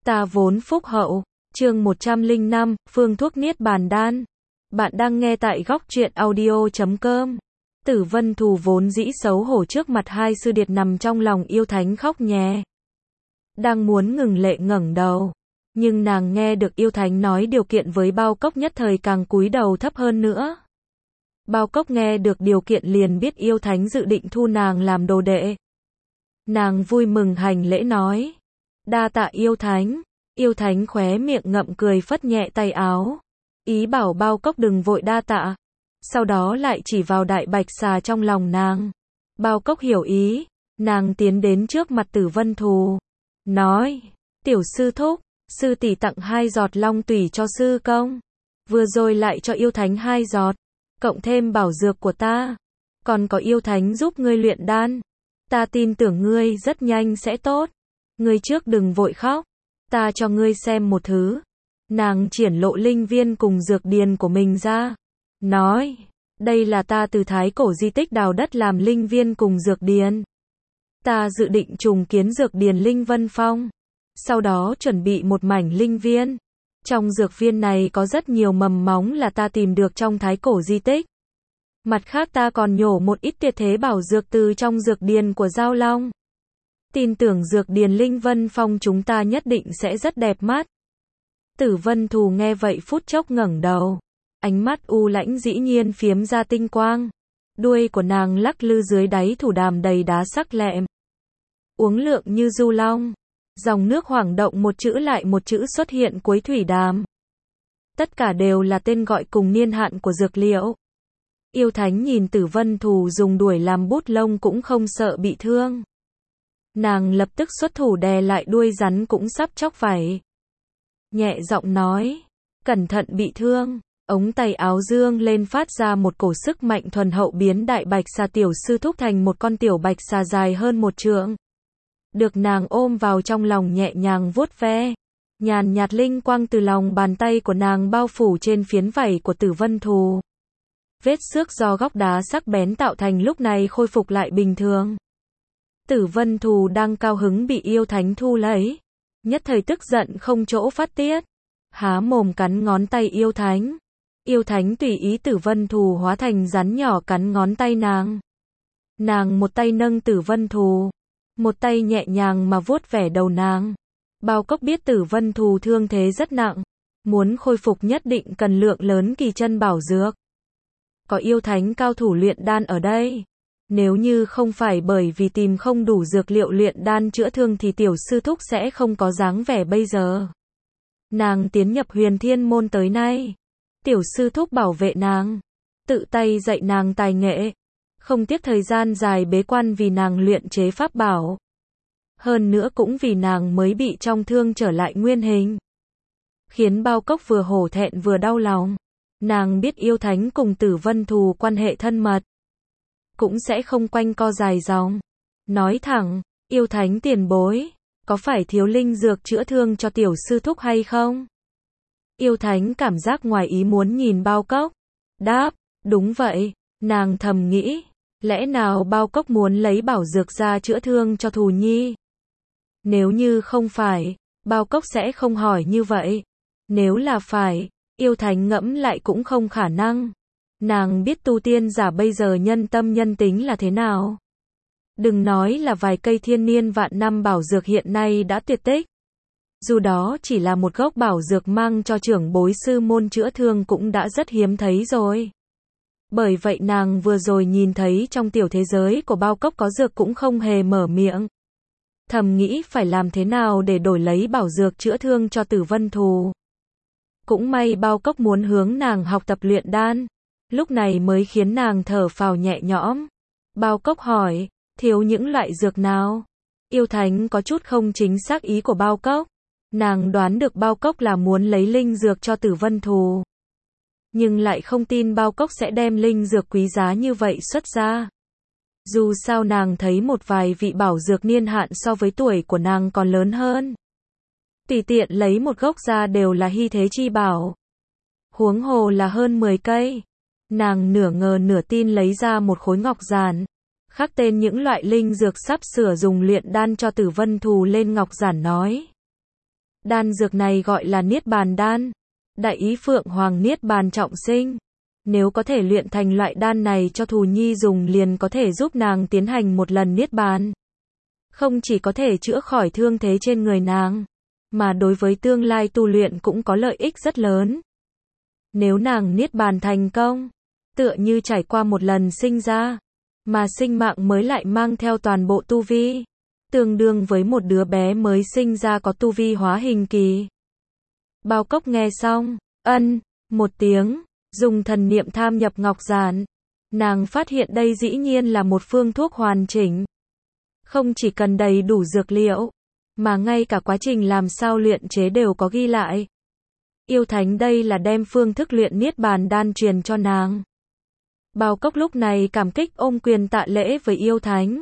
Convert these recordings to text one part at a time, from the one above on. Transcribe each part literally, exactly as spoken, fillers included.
Ta vốn phúc hậu. Chương một trăm lẻ năm, phương thuốc niết bàn đan. Bạn đang nghe tại góc truyện audio chấm com. Tử Vân Thù vốn dĩ xấu hổ trước mặt hai sư điệt nằm trong lòng yêu thánh khóc nhè. Đang muốn ngừng lệ ngẩng đầu, nhưng nàng nghe được yêu thánh nói điều kiện với Bao Cốc nhất thời càng cúi đầu thấp hơn nữa. Bao Cốc nghe được điều kiện liền biết yêu thánh dự định thu nàng làm đồ đệ. Nàng vui mừng hành lễ nói, đa tạ yêu thánh. Yêu thánh khóe miệng ngậm cười phất nhẹ tay áo, ý bảo Bao Cốc đừng vội đa tạ. Sau đó lại chỉ vào đại bạch xà trong lòng nàng. Bao Cốc hiểu ý, nàng tiến đến trước mặt Tử Vân Thù, nói, tiểu sư thúc, sư tỷ tặng hai giọt long tủy cho sư công, vừa rồi lại cho yêu thánh hai giọt, cộng thêm bảo dược của ta, còn có yêu thánh giúp ngươi luyện đan, ta tin tưởng ngươi rất nhanh sẽ tốt, ngươi trước đừng vội khóc, ta cho ngươi xem một thứ. Nàng triển lộ linh viên cùng dược điền của mình ra, nói, đây là ta từ thái cổ di tích đào đất làm linh viên cùng dược điền. Ta dự định trùng kiến dược điền Linh Vân Phong, sau đó chuẩn bị một mảnh linh viên. Trong dược viên này có rất nhiều mầm móng là ta tìm được trong thái cổ di tích. Mặt khác ta còn nhổ một ít tuyệt thế bảo dược từ trong dược điền của Giao Long. Tin tưởng dược điền Linh Vân Phong chúng ta nhất định sẽ rất đẹp mắt. Tử Vân Thù nghe vậy phút chốc ngẩng đầu, ánh mắt u lãnh dĩ nhiên phiếm ra tinh quang. Đuôi của nàng lắc lư dưới đáy thủ đàm đầy đá sắc lẹm. Uống lượng như du long. Dòng nước hoảng động một chữ lại một chữ xuất hiện cuối thủy đàm. Tất cả đều là tên gọi cùng niên hạn của dược liệu. Yêu thánh nhìn Tử Vân Thù dùng đuổi làm bút lông cũng không sợ bị thương. Nàng lập tức xuất thủ đè lại đuôi rắn cũng sắp chóc vảy. Nhẹ giọng nói, cẩn thận bị thương. Ống tay áo dương lên phát ra một cổ sức mạnh thuần hậu biến đại bạch xà tiểu sư thúc thành một con tiểu bạch xà dài hơn một trượng. Được nàng ôm vào trong lòng nhẹ nhàng vuốt ve. Nhàn nhạt linh quang từ lòng bàn tay của nàng bao phủ trên phiến vảy của Tử Vân Thù. Vết xước do góc đá sắc bén tạo thành lúc này khôi phục lại bình thường. Tử Vân Thù đang cao hứng bị yêu thánh thu lấy. Nhất thời tức giận không chỗ phát tiết. Há mồm cắn ngón tay yêu thánh. Yêu thánh tùy ý Tử Vân Thù hóa thành rắn nhỏ cắn ngón tay nàng. Nàng một tay nâng Tử Vân Thù, một tay nhẹ nhàng mà vuốt vẻ đầu nàng. Bao Cốc biết Tử Vân Thù thương thế rất nặng, muốn khôi phục nhất định cần lượng lớn kỳ chân bảo dược. Có yêu thánh cao thủ luyện đan ở đây. Nếu như không phải bởi vì tìm không đủ dược liệu luyện đan chữa thương thì tiểu sư thúc sẽ không có dáng vẻ bây giờ. Nàng tiến nhập Huyền Thiên môn tới nay. Tiểu sư thúc bảo vệ nàng, tự tay dạy nàng tài nghệ, không tiếc thời gian dài bế quan vì nàng luyện chế pháp bảo. Hơn nữa cũng vì nàng mới bị trong thương trở lại nguyên hình. Khiến Bao Cốc vừa hổ thẹn vừa đau lòng. Nàng biết yêu thánh cùng Tử Vân Thù quan hệ thân mật, cũng sẽ không quanh co dài dòng. Nói thẳng, yêu thánh tiền bối, có phải thiếu linh dược chữa thương cho tiểu sư thúc hay không? Yêu thánh cảm giác ngoài ý muốn nhìn Bao Cốc. Đáp, đúng vậy. Nàng thầm nghĩ, lẽ nào Bao Cốc muốn lấy bảo dược ra chữa thương cho Thù Nhi? Nếu như không phải, Bao Cốc sẽ không hỏi như vậy. Nếu là phải, yêu thánh ngẫm lại cũng không khả năng. Nàng biết tu tiên giả bây giờ nhân tâm nhân tính là thế nào. Đừng nói là vài cây thiên niên vạn năm bảo dược hiện nay đã tuyệt tích. Dù đó chỉ là một gốc bảo dược mang cho trưởng bối sư môn chữa thương cũng đã rất hiếm thấy rồi. Bởi vậy nàng vừa rồi nhìn thấy trong tiểu thế giới của Bao Cốc có dược cũng không hề mở miệng. Thầm nghĩ phải làm thế nào để đổi lấy bảo dược chữa thương cho Tử Vân Thù. Cũng may Bao Cốc muốn hướng nàng học tập luyện đan. Lúc này mới khiến nàng thở phào nhẹ nhõm. Bao Cốc hỏi, thiếu những loại dược nào? Yêu thánh có chút không chính xác ý của Bao Cốc. Nàng đoán được Bao Cốc là muốn lấy linh dược cho Tử Vân Thù. Nhưng lại không tin Bao Cốc sẽ đem linh dược quý giá như vậy xuất ra. Dù sao nàng thấy một vài vị bảo dược niên hạn so với tuổi của nàng còn lớn hơn. Tùy tiện lấy một gốc ra đều là hy thế chi bảo. Huống hồ là hơn mười cây. Nàng nửa ngờ nửa tin lấy ra một khối ngọc giản. Khắc tên những loại linh dược sắp sửa dùng luyện đan cho Tử Vân Thù lên ngọc giản nói. Đan dược này gọi là Niết Bàn Đan. Đại ý Phượng Hoàng Niết Bàn trọng sinh. Nếu có thể luyện thành loại đan này cho Thù Nhi dùng liền có thể giúp nàng tiến hành một lần Niết Bàn. Không chỉ có thể chữa khỏi thương thế trên người nàng, mà đối với tương lai tu luyện cũng có lợi ích rất lớn. Nếu nàng Niết Bàn thành công, tựa như trải qua một lần sinh ra, mà sinh mạng mới lại mang theo toàn bộ tu vi, tương đương với một đứa bé mới sinh ra có tu vi hóa hình kỳ. Bao Cốc nghe xong, ân, một tiếng, dùng thần niệm tham nhập ngọc giản. Nàng phát hiện đây dĩ nhiên là một phương thuốc hoàn chỉnh. Không chỉ cần đầy đủ dược liệu, mà ngay cả quá trình làm sao luyện chế đều có ghi lại. Yêu Thánh đây là đem phương thức luyện Niết Bàn Đan truyền cho nàng. Bao Cốc lúc này cảm kích ôm quyền tạ lễ với Yêu Thánh.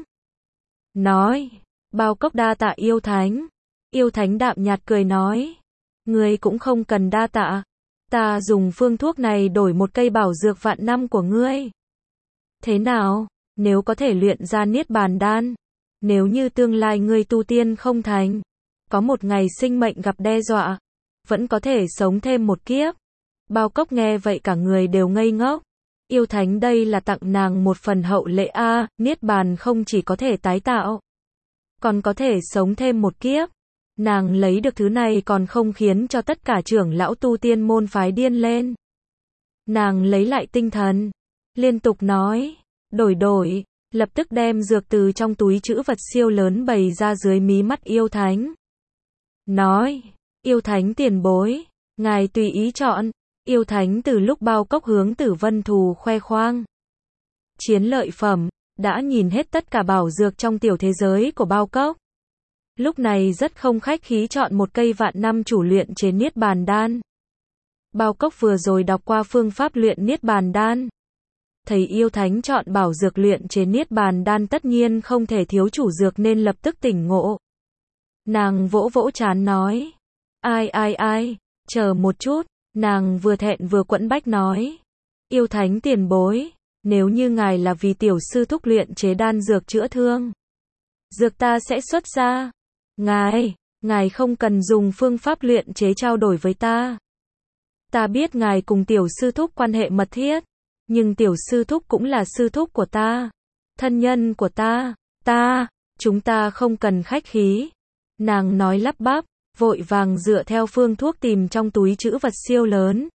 Nói, Bao Cốc đa tạ Yêu Thánh. Yêu Thánh đạm nhạt cười nói, ngươi cũng không cần đa tạ. Ta dùng phương thuốc này đổi một cây bảo dược vạn năm của ngươi. Thế nào, nếu có thể luyện ra Niết Bàn Đan, nếu như tương lai ngươi tu tiên không thành, có một ngày sinh mệnh gặp đe dọa, vẫn có thể sống thêm một kiếp. Bao Cốc nghe vậy cả người đều ngây ngốc. Yêu Thánh đây là tặng nàng một phần hậu lễ a, Niết Bàn không chỉ có thể tái tạo, còn có thể sống thêm một kiếp. Nàng lấy được thứ này còn không khiến cho tất cả trưởng lão tu tiên môn phái điên lên. Nàng lấy lại tinh thần, liên tục nói, đổi đổi, lập tức đem dược từ trong túi trữ vật siêu lớn bày ra dưới mí mắt Yêu Thánh. Nói, Yêu Thánh tiền bối, ngài tùy ý chọn. Yêu Thánh từ lúc Bao Cốc hướng Tử Vân Thù khoe khoang chiến lợi phẩm, đã nhìn hết tất cả bảo dược trong tiểu thế giới của Bao Cốc. Lúc này rất không khách khí chọn một cây vạn năm chủ luyện chế Niết Bàn Đan. Bao Cốc vừa rồi đọc qua phương pháp luyện Niết Bàn Đan. Thấy Yêu Thánh chọn bảo dược luyện chế Niết Bàn Đan tất nhiên không thể thiếu chủ dược nên lập tức tỉnh ngộ. Nàng vỗ vỗ trán nói, ai ai ai, chờ một chút. Nàng vừa thẹn vừa quẫn bách nói, Yêu Thánh tiền bối, nếu như ngài là vì tiểu sư thúc luyện chế đan dược chữa thương, dược ta sẽ xuất ra. Ngài, ngài không cần dùng phương pháp luyện chế trao đổi với ta. Ta biết ngài cùng tiểu sư thúc quan hệ mật thiết, nhưng tiểu sư thúc cũng là sư thúc của ta, thân nhân của ta, ta, chúng ta không cần khách khí. Nàng nói lắp bắp, vội vàng dựa theo phương thuốc tìm trong túi trữ vật siêu lớn.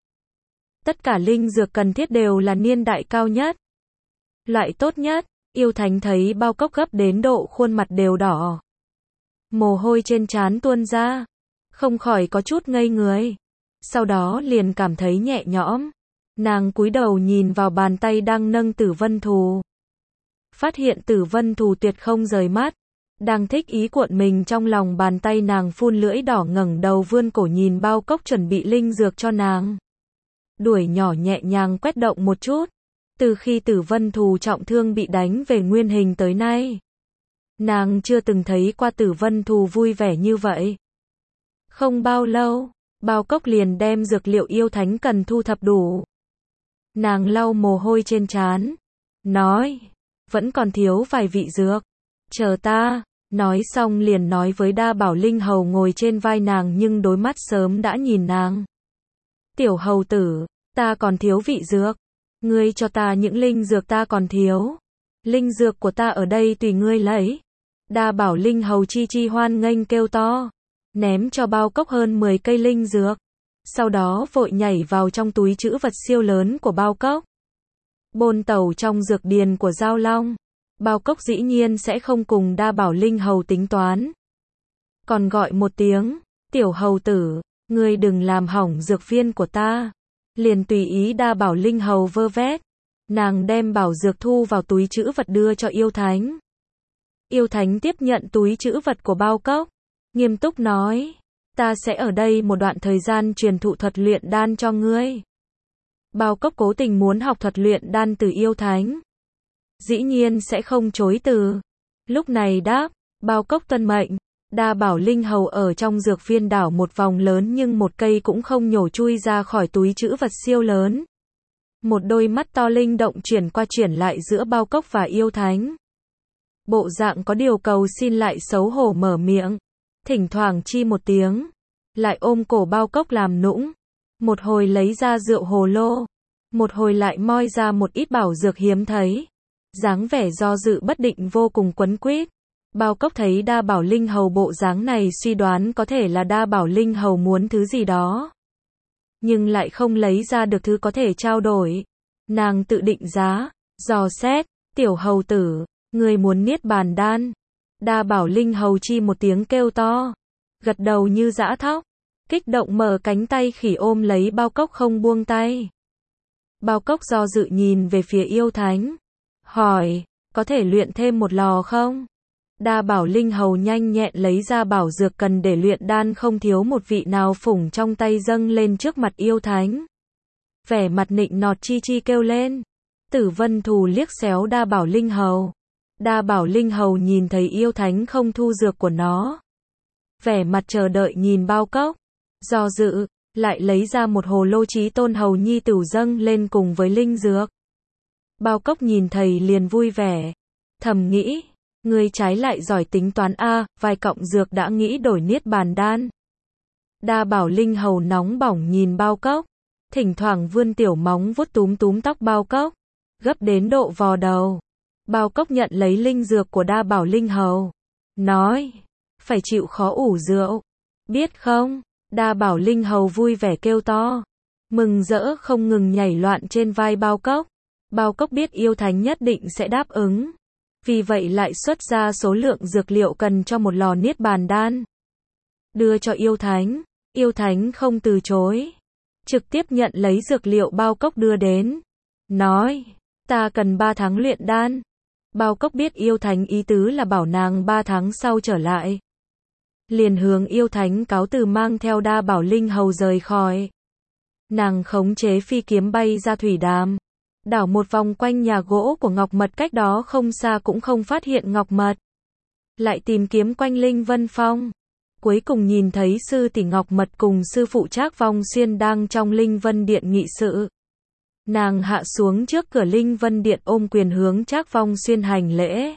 Tất cả linh dược cần thiết đều là niên đại cao nhất, loại tốt nhất. Yêu Thánh thấy Bao Cốc gấp đến độ khuôn mặt đều đỏ, mồ hôi trên trán tuôn ra, không khỏi có chút ngây người. Sau đó liền cảm thấy nhẹ nhõm. Nàng cúi đầu nhìn vào bàn tay đang nâng Tử Vân Thù, phát hiện Tử Vân Thù tuyệt không rời mắt, đang thích ý cuộn mình trong lòng bàn tay nàng, phun lưỡi đỏ ngẩng đầu vươn cổ nhìn Bao Cốc chuẩn bị linh dược cho nàng. Đuổi nhỏ nhẹ nhàng quét động một chút. Từ khi Tử Vân Thù trọng thương bị đánh về nguyên hình tới nay, nàng chưa từng thấy qua Tử Vân Thù vui vẻ như vậy. Không bao lâu, Bao Cốc liền đem dược liệu Yêu Thánh cần thu thập đủ. Nàng lau mồ hôi trên trán, nói, vẫn còn thiếu vài vị dược, chờ ta. Nói xong liền nói với Đa Bảo Linh Hầu ngồi trên vai nàng nhưng đôi mắt sớm đã nhìn nàng. Tiểu hầu tử, ta còn thiếu vị dược. Ngươi cho ta những linh dược ta còn thiếu. Linh dược của ta ở đây tùy ngươi lấy. Đa Bảo Linh Hầu chi chi hoan nghênh kêu to, ném cho Bao Cốc hơn mười cây linh dược. Sau đó vội nhảy vào trong túi trữ vật siêu lớn của Bao Cốc. Bôn tẩu trong dược điền của Giao Long. Bao Cốc dĩ nhiên sẽ không cùng Đa Bảo Linh Hầu tính toán. Còn gọi một tiếng, tiểu hầu tử, ngươi đừng làm hỏng dược viên của ta. Liền tùy ý Đa Bảo Linh Hầu vơ vét. Nàng đem bảo dược thu vào túi trữ vật đưa cho Yêu Thánh. Yêu Thánh tiếp nhận túi trữ vật của Bao Cốc, nghiêm túc nói, ta sẽ ở đây một đoạn thời gian truyền thụ thuật luyện đan cho ngươi. Bao Cốc cố tình muốn học thuật luyện đan từ Yêu Thánh, dĩ nhiên sẽ không chối từ. Lúc này đáp, Bao Cốc tuân mệnh. Đa Bảo Linh Hầu ở trong dược viên đảo một vòng lớn nhưng một cây cũng không nhổ chui ra khỏi túi trữ vật siêu lớn. Một đôi mắt to linh động chuyển qua chuyển lại giữa Bao Cốc và Yêu Thánh. Bộ dạng có điều cầu xin lại xấu hổ mở miệng, thỉnh thoảng chi một tiếng, lại ôm cổ bao cốc làm nũng. Một hồi lấy ra rượu hồ lô, một hồi lại moi ra một ít bảo dược hiếm thấy. Dáng vẻ do dự bất định vô cùng quấn quýt. Bao cốc thấy Đa Bảo Linh Hầu bộ dáng này suy đoán có thể là Đa Bảo Linh Hầu muốn thứ gì đó. Nhưng lại không lấy ra được thứ có thể trao đổi. Nàng tự định giá, dò xét, tiểu hầu tử, người muốn niết bàn đan. Đa Bảo Linh Hầu chi một tiếng kêu to, gật đầu như dã thóc, kích động mở cánh tay khỉ ôm lấy bao cốc không buông tay. Bao cốc do dự nhìn về phía yêu thánh, hỏi, có thể luyện thêm một lò không? Đa Bảo Linh Hầu nhanh nhẹn lấy ra bảo dược cần để luyện đan không thiếu một vị nào phủng trong tay dâng lên trước mặt yêu thánh. Vẻ mặt nịnh nọt chi chi kêu lên. Tử Vân Thù liếc xéo Đa Bảo Linh Hầu. Đa Bảo Linh Hầu nhìn thấy yêu thánh không thu dược của nó. Vẻ mặt chờ đợi nhìn bao cốc. Do dự, lại lấy ra một hồ lô Chí Tôn Hầu Nhi Tửu dâng lên cùng với linh dược. Bao cốc nhìn thầy liền vui vẻ. Thầm nghĩ, ngươi trái lại giỏi tính toán a, vài cọng dược đã nghĩ đổi niết bàn đan. Đa Bảo Linh Hầu nóng bỏng nhìn bao cốc, thỉnh thoảng vươn tiểu móng vuốt túm túm tóc bao cốc, gấp đến độ vò đầu. Bao cốc nhận lấy linh dược của Đa Bảo Linh Hầu, nói, phải chịu khó ủ rượu, biết không? Đa Bảo Linh Hầu vui vẻ kêu to, mừng rỡ không ngừng nhảy loạn trên vai bao cốc. Bao cốc biết yêu thánh nhất định sẽ đáp ứng, vì vậy lại xuất ra số lượng dược liệu cần cho một lò niết bàn đan. Đưa cho yêu thánh, yêu thánh không từ chối, trực tiếp nhận lấy dược liệu bao cốc đưa đến, nói, ta cần ba tháng luyện đan. Bao cốc biết yêu thánh ý tứ là bảo nàng ba tháng sau trở lại. Liền hướng yêu thánh cáo từ mang theo Đa Bảo Linh Hầu rời khỏi. Nàng khống chế phi kiếm bay ra thủy đàm, đảo một vòng quanh nhà gỗ của Ngọc Mật cách đó không xa cũng không phát hiện Ngọc Mật. Lại tìm kiếm quanh Linh Vân Phong. Cuối cùng nhìn thấy sư tỷ Ngọc Mật cùng sư phụ Trác Vong Xuyên đang trong Linh Vân Điện nghị sự. Nàng hạ xuống trước cửa Linh Vân Điện ôm quyền hướng Trác Vong Xuyên hành lễ.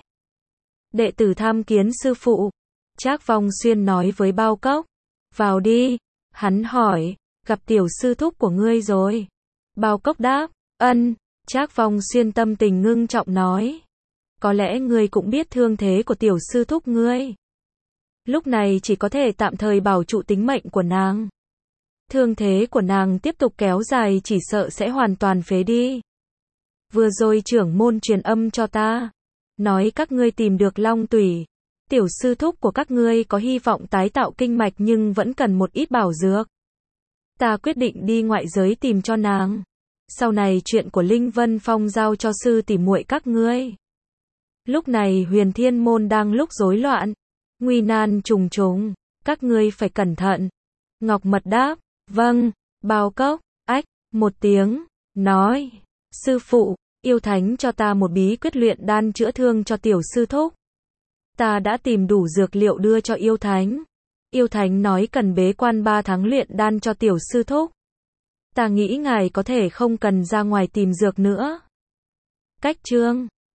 Đệ tử tham kiến sư phụ. Trác Vong Xuyên nói với bao cốc. Vào đi. Hắn hỏi, gặp tiểu sư thúc của ngươi rồi. Bao cốc đáp, ân. Trác Vong Xuyên tâm tình ngưng trọng nói. Có lẽ ngươi cũng biết thương thế của tiểu sư thúc ngươi. Lúc này chỉ có thể tạm thời bảo trụ tính mệnh của nàng. Thương thế của nàng tiếp tục kéo dài chỉ sợ sẽ hoàn toàn phế đi. Vừa rồi trưởng môn truyền âm cho ta, nói các ngươi tìm được long tủy. Tiểu sư thúc của các ngươi có hy vọng tái tạo kinh mạch nhưng vẫn cần một ít bảo dược. Ta quyết định đi ngoại giới tìm cho nàng. Sau này chuyện của Linh Vân Phong giao cho sư tỷ muội các ngươi. Lúc này Huyền Thiên Môn đang lúc rối loạn, nguy nan trùng trùng, các ngươi phải cẩn thận. Ngọc Mật đáp, vâng. Bao cốc, ách, một tiếng, nói, sư phụ, yêu thánh cho ta một bí quyết luyện đan chữa thương cho tiểu sư thúc. Ta đã tìm đủ dược liệu đưa cho yêu thánh. Yêu thánh nói cần bế quan ba tháng luyện đan cho tiểu sư thúc. Ta nghĩ ngài có thể không cần ra ngoài tìm dược nữa. Cách chương